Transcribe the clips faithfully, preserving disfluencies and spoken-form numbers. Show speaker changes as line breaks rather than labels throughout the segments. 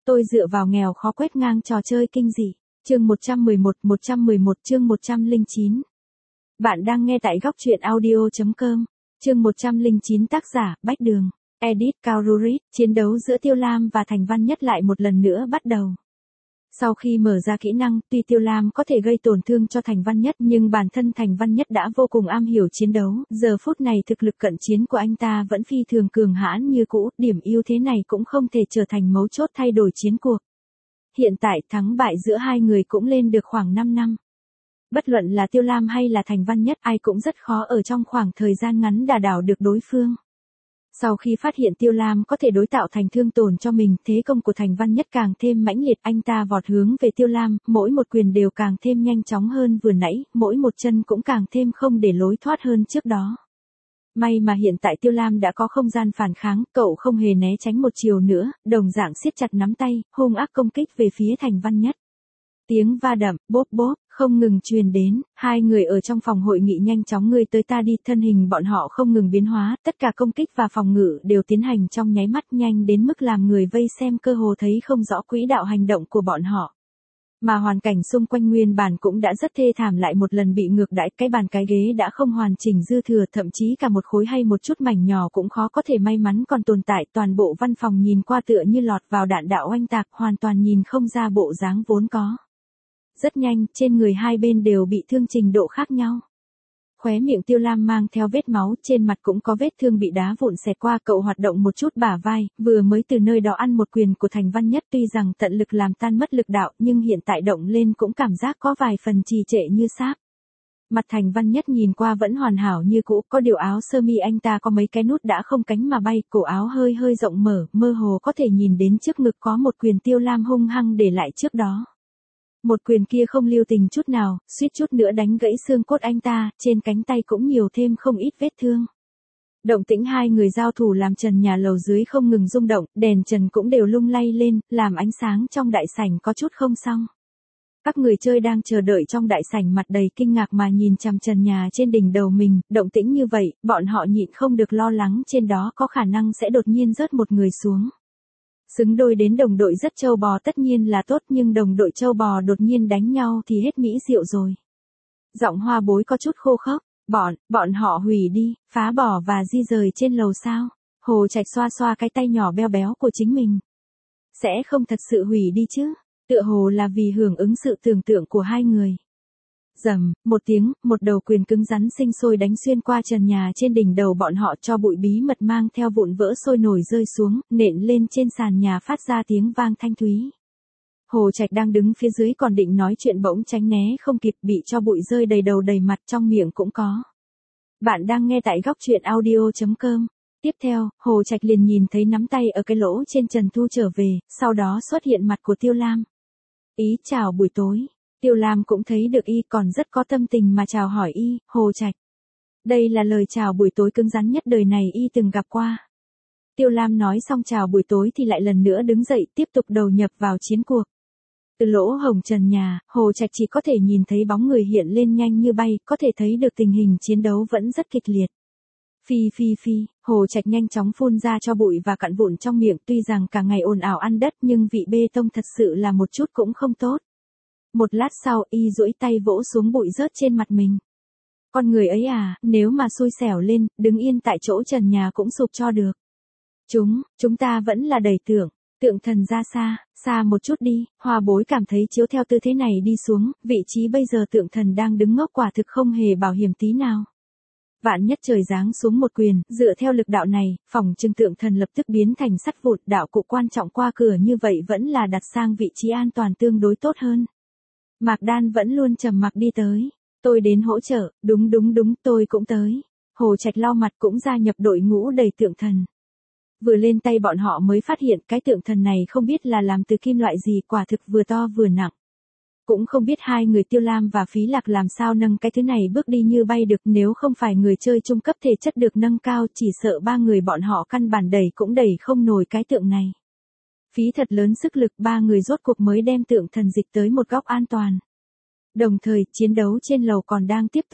Tôi dựa vào nghèo khó quét ngang trò chơi kinh dị. Chương một trăm mười một, một trăm mười một chương một trăm lẻ chín. Bạn đang nghe tại góc truyện audio chấm com. Chương một trăm lẻ chín tác giả, Bách Đường. Edit Cao Rurit. Chiến đấu giữa Tiêu Lam và Thành Văn Nhất lại một lần nữa bắt đầu. Sau khi mở ra kỹ năng, tuy Tiêu Lam có thể gây tổn thương cho Thành Văn Nhất nhưng bản thân Thành Văn Nhất đã vô cùng am hiểu chiến đấu, giờ phút này thực lực cận chiến của anh ta vẫn phi thường cường hãn như cũ, điểm ưu thế này cũng không thể trở thành mấu chốt thay đổi chiến cuộc. Hiện tại thắng bại giữa hai người cũng lên được khoảng năm năm. Bất luận là Tiêu Lam hay là Thành Văn Nhất ai cũng rất khó ở trong khoảng thời gian ngắn đả đảo được đối phương. Sau khi phát hiện Tiêu Lam có thể đối tạo thành thương tổn cho mình, thế công của Thành Văn Nhất càng thêm mãnh liệt, anh ta vọt hướng về Tiêu Lam, mỗi một quyền đều càng thêm nhanh chóng hơn vừa nãy, mỗi một chân cũng càng thêm không để lối thoát hơn trước đó. May mà hiện tại Tiêu Lam đã có không gian phản kháng, cậu không hề né tránh một chiều nữa, đồng dạng siết chặt nắm tay, hung ác công kích về phía Thành Văn Nhất. Tiếng va đập, bốp bốp, không ngừng truyền đến, hai người ở trong phòng hội nghị nhanh chóng ngươi tới ta đi, thân hình bọn họ không ngừng biến hóa, tất cả công kích và phòng ngự đều tiến hành trong nháy mắt nhanh đến mức làm người vây xem cơ hồ thấy không rõ quỹ đạo hành động của bọn họ. Mà hoàn cảnh xung quanh nguyên bản cũng đã rất thê thảm lại một lần bị ngược đãi, cái bàn cái ghế đã không hoàn chỉnh dư thừa, thậm chí cả một khối hay một chút mảnh nhỏ cũng khó có thể may mắn còn tồn tại, toàn bộ văn phòng nhìn qua tựa như lọt vào đạn đạo oanh tạc, hoàn toàn nhìn không ra bộ dáng vốn có. Rất nhanh, trên người hai bên đều bị thương trình độ khác nhau. Khóe miệng Tiêu Lam mang theo vết máu, trên mặt cũng có vết thương bị đá vụn xẹt qua, cậu hoạt động một chút bả vai, vừa mới từ nơi đó ăn một quyền của Thành Văn Nhất, tuy rằng tận lực làm tan mất lực đạo, nhưng hiện tại động lên cũng cảm giác có vài phần trì trệ như sáp. Mặt Thành Văn Nhất nhìn qua vẫn hoàn hảo như cũ, có điều áo sơ mi anh ta có mấy cái nút đã không cánh mà bay, cổ áo hơi hơi rộng mở, mơ hồ có thể nhìn đến trước ngực có một quyền Tiêu Lam hung hăng để lại trước đó. Một quyền kia không lưu tình chút nào, suýt chút nữa đánh gãy xương cốt anh ta, trên cánh tay cũng nhiều thêm không ít vết thương. Động tĩnh hai người giao thủ làm trần nhà lầu dưới không ngừng rung động, đèn trần cũng đều lung lay lên, làm ánh sáng trong đại sảnh có chút không xong. Các người chơi đang chờ đợi trong đại sảnh mặt đầy kinh ngạc mà nhìn chằm trần nhà trên đỉnh đầu mình, động tĩnh như vậy, bọn họ nhịn không được lo lắng trên đó có khả năng sẽ đột nhiên rớt một người xuống. Xứng đôi đến đồng đội rất trâu bò tất nhiên là tốt, nhưng đồng đội trâu bò đột nhiên đánh nhau thì hết mỹ diệu rồi. Giọng Hoa Bối có chút khô khốc, bọn, bọn họ hủy đi, phá bỏ và di rời trên lầu sao? Hồ Trạch xoa xoa cái tay nhỏ beo béo của chính mình. Sẽ không thật sự hủy đi chứ, tựa hồ là vì hưởng ứng sự tưởng tượng của hai người. Rầm, một tiếng, một đầu quyền cứng rắn sinh sôi đánh xuyên qua trần nhà trên đỉnh đầu bọn họ, cho bụi bí mật mang theo vụn vỡ sôi nổi rơi xuống, nện lên trên sàn nhà phát ra tiếng vang thanh thúy. Hồ Trạch đang đứng phía dưới còn định nói chuyện bỗng tránh né không kịp, bị cho bụi rơi đầy đầu đầy mặt, trong miệng cũng có. Bạn đang nghe tại góc truyện audio chấm com. Tiếp theo, Hồ Trạch liền nhìn thấy nắm tay ở cái lỗ trên trần thu trở về, sau đó xuất hiện mặt của Tiêu Lam. Ý chào buổi tối. Tiêu Lam cũng thấy được y còn rất có tâm tình mà chào hỏi y, Hồ Trạch. Đây là lời chào buổi tối cứng rắn nhất đời này y từng gặp qua. Tiêu Lam nói xong chào buổi tối thì lại lần nữa đứng dậy tiếp tục đầu nhập vào chiến cuộc. Từ lỗ hổng trần nhà, Hồ Trạch chỉ có thể nhìn thấy bóng người hiện lên nhanh như bay, có thể thấy được tình hình chiến đấu vẫn rất kịch liệt. Phi phi phi, Hồ Trạch nhanh chóng phun ra cho bụi và cặn vụn trong miệng, tuy rằng cả ngày ồn ào ăn đất nhưng vị bê tông thật sự là một chút cũng không tốt. Một lát sau y duỗi tay vỗ xuống bụi rớt trên mặt mình. Con người ấy à, nếu mà xui xẻo lên, đứng yên tại chỗ trần nhà cũng sụp cho được. Chúng, chúng ta vẫn là đầy tượng, tượng thần ra xa, xa một chút đi, Hoa Bối cảm thấy chiếu theo tư thế này đi xuống, vị trí bây giờ tượng thần đang đứng ngốc quả thực không hề bảo hiểm tí nào. Vạn nhất trời giáng xuống một quyền, dựa theo lực đạo này, phòng trừng tượng thần lập tức biến thành sắt vụn, đạo cụ quan trọng qua cửa như vậy vẫn là đặt sang vị trí an toàn tương đối tốt hơn. Mạc Đan vẫn luôn trầm mặc đi tới. Tôi đến hỗ trợ, đúng đúng đúng, tôi cũng tới. Hồ Trạch lau mặt cũng gia nhập đội ngũ đầy tượng thần. Vừa lên tay bọn họ mới phát hiện cái tượng thần này không biết là làm từ kim loại gì, quả thực vừa to vừa nặng. Cũng không biết hai người Tiêu Lam và Phí Lạc làm sao nâng cái thứ này bước đi như bay được, nếu không phải người chơi trung cấp thể chất được nâng cao chỉ sợ ba người bọn họ căn bản đẩy cũng đẩy không nổi cái tượng này. Phí thật lớn sức lực, ba người rốt cuộc mới đem tượng thần dịch tới một góc an toàn. Đồng thời, chiến đấu trên lầu còn đang tiếp tục.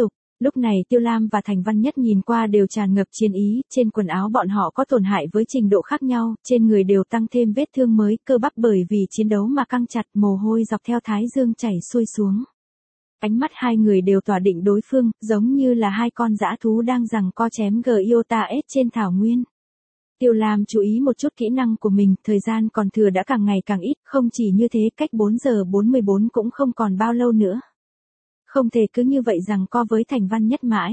Lúc này Tiêu Lam và Thành Văn Nhất nhìn qua đều tràn ngập chiến ý, trên quần áo bọn họ có tổn hại với trình độ khác nhau, trên người đều tăng thêm vết thương mới, cơ bắp bởi vì chiến đấu mà căng chặt, mồ hôi dọc theo thái dương chảy xuôi xuống. Ánh mắt hai người đều tỏa định đối phương, giống như là hai con dã thú đang giằng co chém Gyota S trên thảo nguyên. Tiêu Lam chú ý một chút kỹ năng của mình, thời gian còn thừa đã càng ngày càng ít, không chỉ như thế cách bốn giờ bốn mươi bốn cũng không còn bao lâu nữa. Không thể cứ như vậy giằng co với Thành Văn Nhất mãi.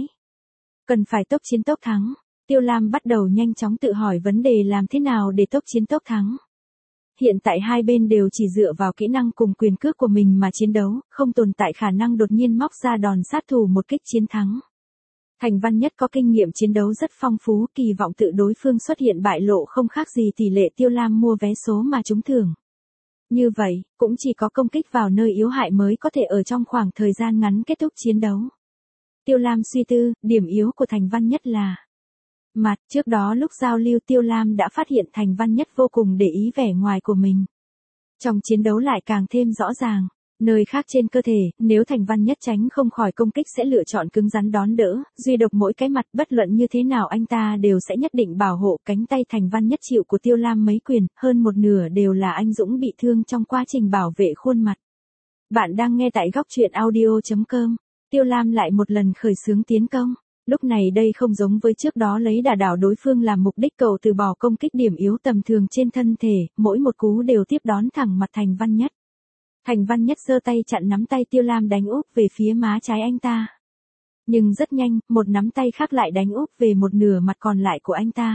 Cần phải tốc chiến tốc thắng. Tiêu Lam bắt đầu nhanh chóng tự hỏi vấn đề làm thế nào để tốc chiến tốc thắng. Hiện tại hai bên đều chỉ dựa vào kỹ năng cùng quyền cước của mình mà chiến đấu, không tồn tại khả năng đột nhiên móc ra đòn sát thủ một kích chiến thắng. Thành Văn Nhất có kinh nghiệm chiến đấu rất phong phú, kỳ vọng tự đối phương xuất hiện bại lộ không khác gì tỷ lệ Tiêu Lam mua vé số mà trúng thưởng. Như vậy, cũng chỉ có công kích vào nơi yếu hại mới có thể ở trong khoảng thời gian ngắn kết thúc chiến đấu. Tiêu Lam suy tư, điểm yếu của Thành Văn Nhất là mặt. Trước đó lúc giao lưu Tiêu Lam đã phát hiện Thành Văn Nhất vô cùng để ý vẻ ngoài của mình. Trong chiến đấu lại càng thêm rõ ràng. Nơi khác trên cơ thể, nếu Thành Văn Nhất tránh không khỏi công kích sẽ lựa chọn cứng rắn đón đỡ, duy độc mỗi cái mặt bất luận như thế nào anh ta đều sẽ nhất định bảo hộ. Cánh tay Thành Văn Nhất chịu của Tiêu Lam mấy quyền, hơn một nửa đều là anh Dũng bị thương trong quá trình bảo vệ khuôn mặt. Bạn đang nghe tại góc truyện audio chấm com. Tiêu Lam lại một lần khởi xướng tiến công. Lúc này đây không giống với trước đó lấy đả đảo đối phương làm mục đích, cậu từ bỏ công kích điểm yếu tầm thường trên thân thể, mỗi một cú đều tiếp đón thẳng mặt Thành Văn Nhất. Thành Văn Nhất giơ tay chặn nắm tay Tiêu Lam đánh úp về phía má trái anh ta. Nhưng rất nhanh, một nắm tay khác lại đánh úp về một nửa mặt còn lại của anh ta.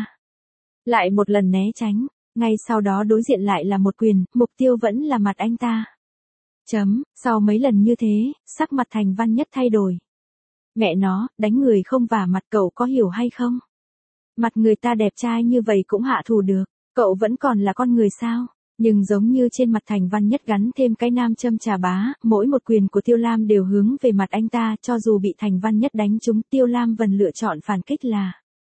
Lại một lần né tránh, ngay sau đó đối diện lại là một quyền, mục tiêu vẫn là mặt anh ta. Chấm, sau mấy lần như thế, sắc mặt Thành Văn Nhất thay đổi. Mẹ nó, đánh người không vả mặt, cậu có hiểu hay không? Mặt người ta đẹp trai như vậy cũng hạ thủ được, cậu vẫn còn là con người sao? Nhưng giống như trên mặt Thành Văn Nhất gắn thêm cái nam châm trà bá, mỗi một quyền của Tiêu Lam đều hướng về mặt anh ta, cho dù bị Thành Văn Nhất đánh trúng, Tiêu Lam vẫn lựa chọn phản kích là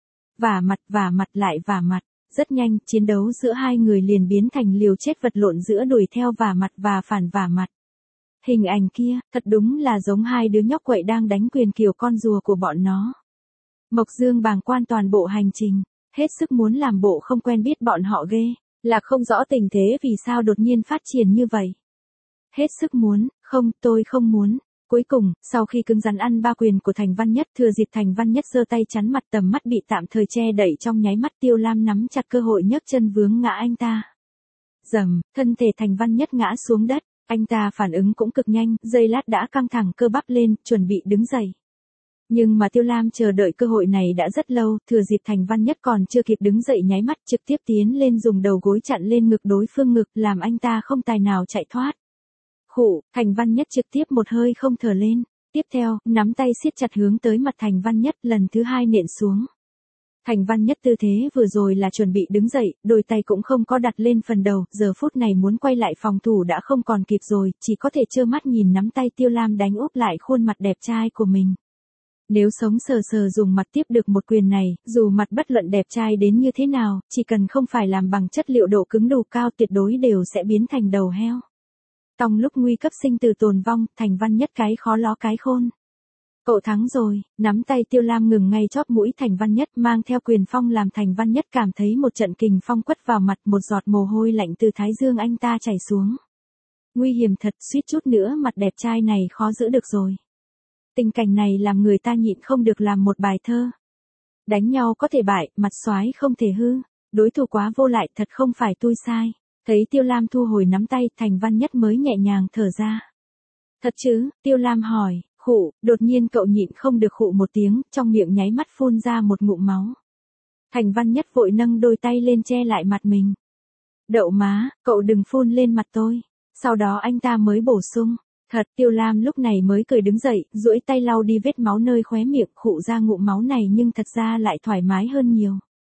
vả mặt, vả mặt lại vả mặt. Rất nhanh, chiến đấu giữa hai người liền biến thành liều chết vật lộn giữa đuổi theo vả mặt và phản vả mặt. Hình ảnh kia, thật đúng là giống hai đứa nhóc quậy đang đánh quyền kiểu con rùa của bọn nó. Mộc Dương bàng quan toàn bộ hành trình, hết sức muốn làm bộ không quen biết bọn họ ghê. Là không rõ tình thế vì sao đột nhiên phát triển như vậy. Hết sức muốn, không, tôi không muốn. Cuối cùng, sau khi cứng rắn ăn ba quyền của Thành Văn Nhất, thừa dịp Thành Văn Nhất giơ tay chắn mặt, tầm mắt bị tạm thời che đậy trong nháy mắt, Tiêu Lam nắm chặt cơ hội nhấc chân vướng ngã anh ta. Dầm, thân thể Thành Văn Nhất ngã xuống đất, anh ta phản ứng cũng cực nhanh, giây lát đã căng thẳng cơ bắp lên, chuẩn bị đứng dậy. Nhưng mà Tiêu Lam chờ đợi cơ hội này đã rất lâu, thừa dịp Thành Văn Nhất còn chưa kịp đứng dậy nháy mắt trực tiếp tiến lên dùng đầu gối chặn lên ngực đối phương ngực, làm anh ta không tài nào chạy thoát. Khụ, Thành Văn Nhất trực tiếp một hơi không thở lên. Tiếp theo, nắm tay siết chặt hướng tới mặt Thành Văn Nhất, lần thứ hai nện xuống. Thành Văn Nhất tư thế vừa rồi là chuẩn bị đứng dậy, đôi tay cũng không có đặt lên phần đầu, giờ phút này muốn quay lại phòng thủ đã không còn kịp rồi, chỉ có thể trơ mắt nhìn nắm tay Tiêu Lam đánh úp lại khuôn mặt đẹp trai của mình. Nếu sống sờ sờ dùng mặt tiếp được một quyền này, dù mặt bất luận đẹp trai đến như thế nào, chỉ cần không phải làm bằng chất liệu độ cứng đủ cao tuyệt đối đều sẽ biến thành đầu heo. Trong lúc nguy cấp sinh từ tồn vong, Thành Văn Nhất cái khó ló cái khôn. Cậu thắng rồi, nắm tay Tiêu Lam ngừng ngay chóp mũi Thành Văn Nhất mang theo quyền phong làm Thành Văn Nhất cảm thấy một trận kình phong quất vào mặt, một giọt mồ hôi lạnh từ thái dương anh ta chảy xuống. Nguy hiểm thật, suýt chút nữa mặt đẹp trai này khó giữ được rồi. Tình cảnh này làm người ta nhịn không được làm một bài thơ. Đánh nhau có thể bại, mặt soái không thể hư. Đối thủ quá vô lại, thật không phải tôi sai. Thấy Tiêu Lam thu hồi nắm tay, Thành Văn Nhất mới nhẹ nhàng thở ra. Thật chứ, Tiêu Lam hỏi, khụ, đột nhiên cậu nhịn không được khụ một tiếng, trong miệng nháy mắt phun ra một ngụm máu. Thành Văn Nhất vội nâng đôi tay lên che lại mặt mình. Đậu má, cậu đừng phun lên mặt tôi. Sau đó anh ta mới bổ sung. Thật, Tiêu Lam lúc này mới cười đứng dậy, duỗi tay lau đi vết máu nơi khóe miệng, khụ ra ngụm máu này nhưng thật ra lại thoải mái hơn nhiều.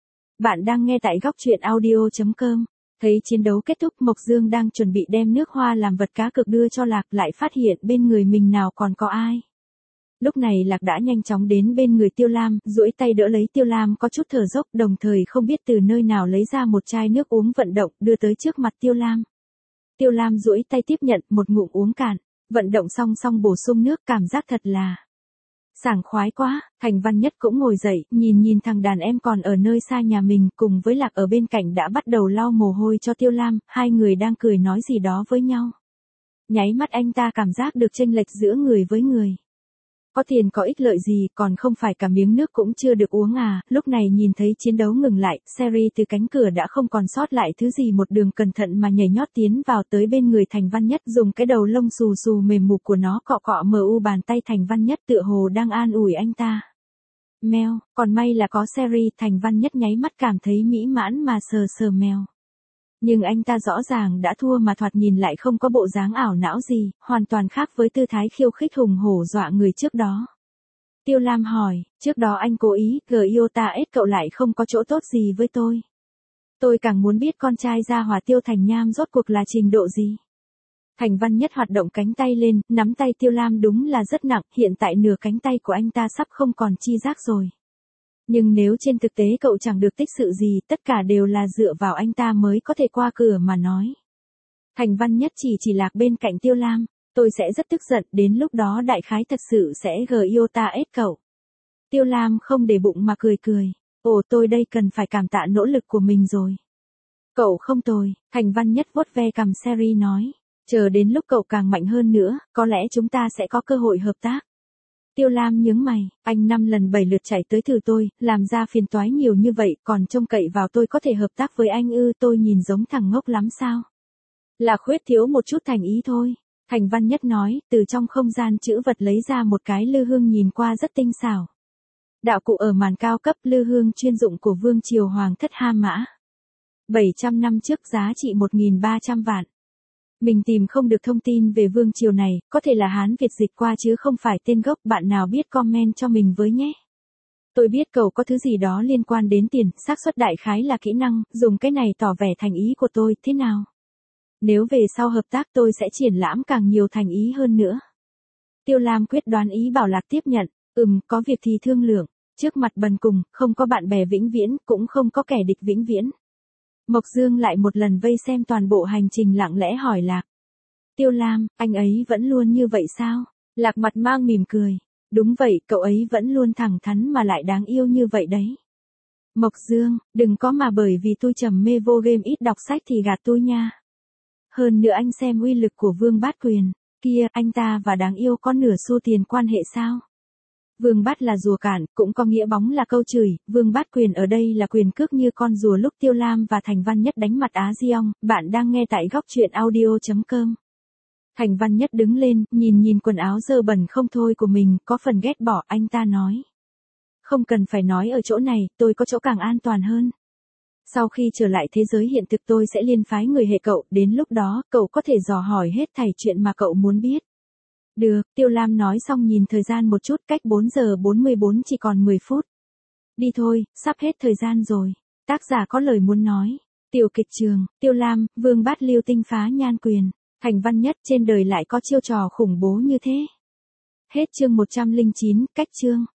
Bạn đang nghe tại góc truyện audio chấm com. Thấy chiến đấu kết thúc, Mộc Dương đang chuẩn bị đem nước hoa làm vật cá cược đưa cho Lạc, lại phát hiện bên người mình nào còn có ai. Lúc này Lạc đã nhanh chóng đến bên người Tiêu Lam, duỗi tay đỡ lấy Tiêu Lam có chút thở dốc, đồng thời không biết từ nơi nào lấy ra một chai nước uống vận động, đưa tới trước mặt Tiêu Lam. Tiêu Lam duỗi tay tiếp nhận, một ngụm uống cạn. Vận động song song bổ sung nước, cảm giác thật là Sảng khoái quá, Thành Văn Nhất cũng ngồi dậy, nhìn nhìn thằng đàn em còn ở nơi xa nhà mình, cùng với Lạc ở bên cạnh đã bắt đầu lau mồ hôi cho Tiêu Lam, hai người đang cười nói gì đó với nhau. Nháy mắt anh ta cảm giác được chênh lệch giữa người với người. Có tiền có ích lợi gì, còn không phải cả miếng nước cũng chưa được uống à, lúc này nhìn thấy chiến đấu ngừng lại, Sherry từ cánh cửa đã không còn sót lại thứ gì, một đường cẩn thận mà nhảy nhót tiến vào tới bên người Thành Văn Nhất, dùng cái đầu lông xù xù mềm mục của nó cọ cọ mờ u bàn tay Thành Văn Nhất, tựa hồ đang an ủi anh ta. Mèo, còn may là có Sherry, Thành Văn Nhất nháy mắt cảm thấy mỹ mãn mà sờ sờ mèo. Nhưng anh ta rõ ràng đã thua mà thoạt nhìn lại không có bộ dáng ảo não gì, hoàn toàn khác với tư thái khiêu khích hùng hổ dọa người trước đó. Tiêu Lam hỏi, trước đó anh cố ý, Giota ết cậu lại không có chỗ tốt gì với tôi. Tôi càng muốn biết con trai gia hỏa Tiêu Thành Nham rốt cuộc là trình độ gì. Thành Văn Nhất hoạt động cánh tay lên, nắm tay Tiêu Lam đúng là rất nặng, hiện tại nửa cánh tay của anh ta sắp không còn chi giác rồi. Nhưng nếu trên thực tế cậu chẳng được tích sự gì, tất cả đều là dựa vào anh ta mới có thể qua cửa mà nói. Thành Văn Nhất chỉ chỉ Lạc bên cạnh Tiêu Lam, tôi sẽ rất tức giận, đến lúc đó đại khái thật sự sẽ Giota ết cậu. Tiêu Lam không để bụng mà cười cười, ồ tôi đây cần phải cảm tạ nỗ lực của mình rồi. Cậu không tồi, Thành Văn Nhất vuốt ve cằm Sherry nói, chờ đến lúc cậu càng mạnh hơn nữa, có lẽ chúng ta sẽ có cơ hội hợp tác. Tiêu Lam nhướng mày, anh năm lần bảy lượt chạy tới thử tôi, làm ra phiền toái nhiều như vậy, còn trông cậy vào tôi có thể hợp tác với anh ư, tôi nhìn giống thằng ngốc lắm sao? Là khuyết thiếu một chút thành ý thôi. Thành Văn Nhất nói, từ trong không gian chữ vật lấy ra một cái lư hương nhìn qua rất tinh xảo. Đạo cụ ở màn cao cấp, lư hương chuyên dụng của Vương Triều Hoàng thất Ha Mã. bảy trăm năm trước giá trị một nghìn ba trăm vạn. Mình tìm không được thông tin về vương triều này, có thể là Hán Việt dịch qua chứ không phải tên gốc, bạn nào biết comment cho mình với nhé. Tôi biết cậu có thứ gì đó liên quan đến tiền, xác suất đại khái là kỹ năng, dùng cái này tỏ vẻ thành ý của tôi, thế nào? Nếu về sau hợp tác tôi sẽ triển lãm càng nhiều thành ý hơn nữa. Tiêu Lam quyết đoán ý bảo Lạc tiếp nhận, ừm, có việc thì thương lượng, trước mặt bần cùng, không có bạn bè vĩnh viễn, cũng không có kẻ địch vĩnh viễn. Mộc Dương lại một lần vây xem toàn bộ hành trình lặng lẽ hỏi Lạc. Tiêu Lam, anh ấy vẫn luôn như vậy sao? Lạc mặt mang mỉm cười. Đúng vậy, cậu ấy vẫn luôn thẳng thắn mà lại đáng yêu như vậy đấy. Mộc Dương, đừng có mà bởi vì tôi trầm mê vô game ít đọc sách thì gạt tôi nha. Hơn nữa anh xem uy lực của Vương Bát Quyền. Kia, anh ta và đáng yêu có nửa xu tiền quan hệ sao? Vương Bát là rùa cản, cũng có nghĩa bóng là câu chửi, Vương Bát Quyền ở đây là quyền cước như con rùa lúc Tiêu Lam và Thành Văn Nhất đánh mặt Á Diong, bạn đang nghe tại góc truyện audio chấm com. Thành Văn Nhất đứng lên, nhìn nhìn quần áo dơ bẩn không thôi của mình, có phần ghét bỏ, anh ta nói. Không cần phải nói ở chỗ này, tôi có chỗ càng an toàn hơn. Sau khi trở lại thế giới hiện thực tôi sẽ liên phái người hệ cậu, đến lúc đó, cậu có thể dò hỏi hết thảy chuyện mà cậu muốn biết. Được, Tiêu Lam nói xong nhìn thời gian một chút, cách bốn giờ bốn mươi bốn chỉ còn mười phút. Đi thôi, sắp hết thời gian rồi. Tác giả có lời muốn nói. Tiểu kịch trường, Tiêu Lam, Vương Bát Lưu tinh phá nhan quyền. Thành Văn Nhất, trên đời lại có chiêu trò khủng bố như thế. Hết chương một trăm lẻ chín, cách chương.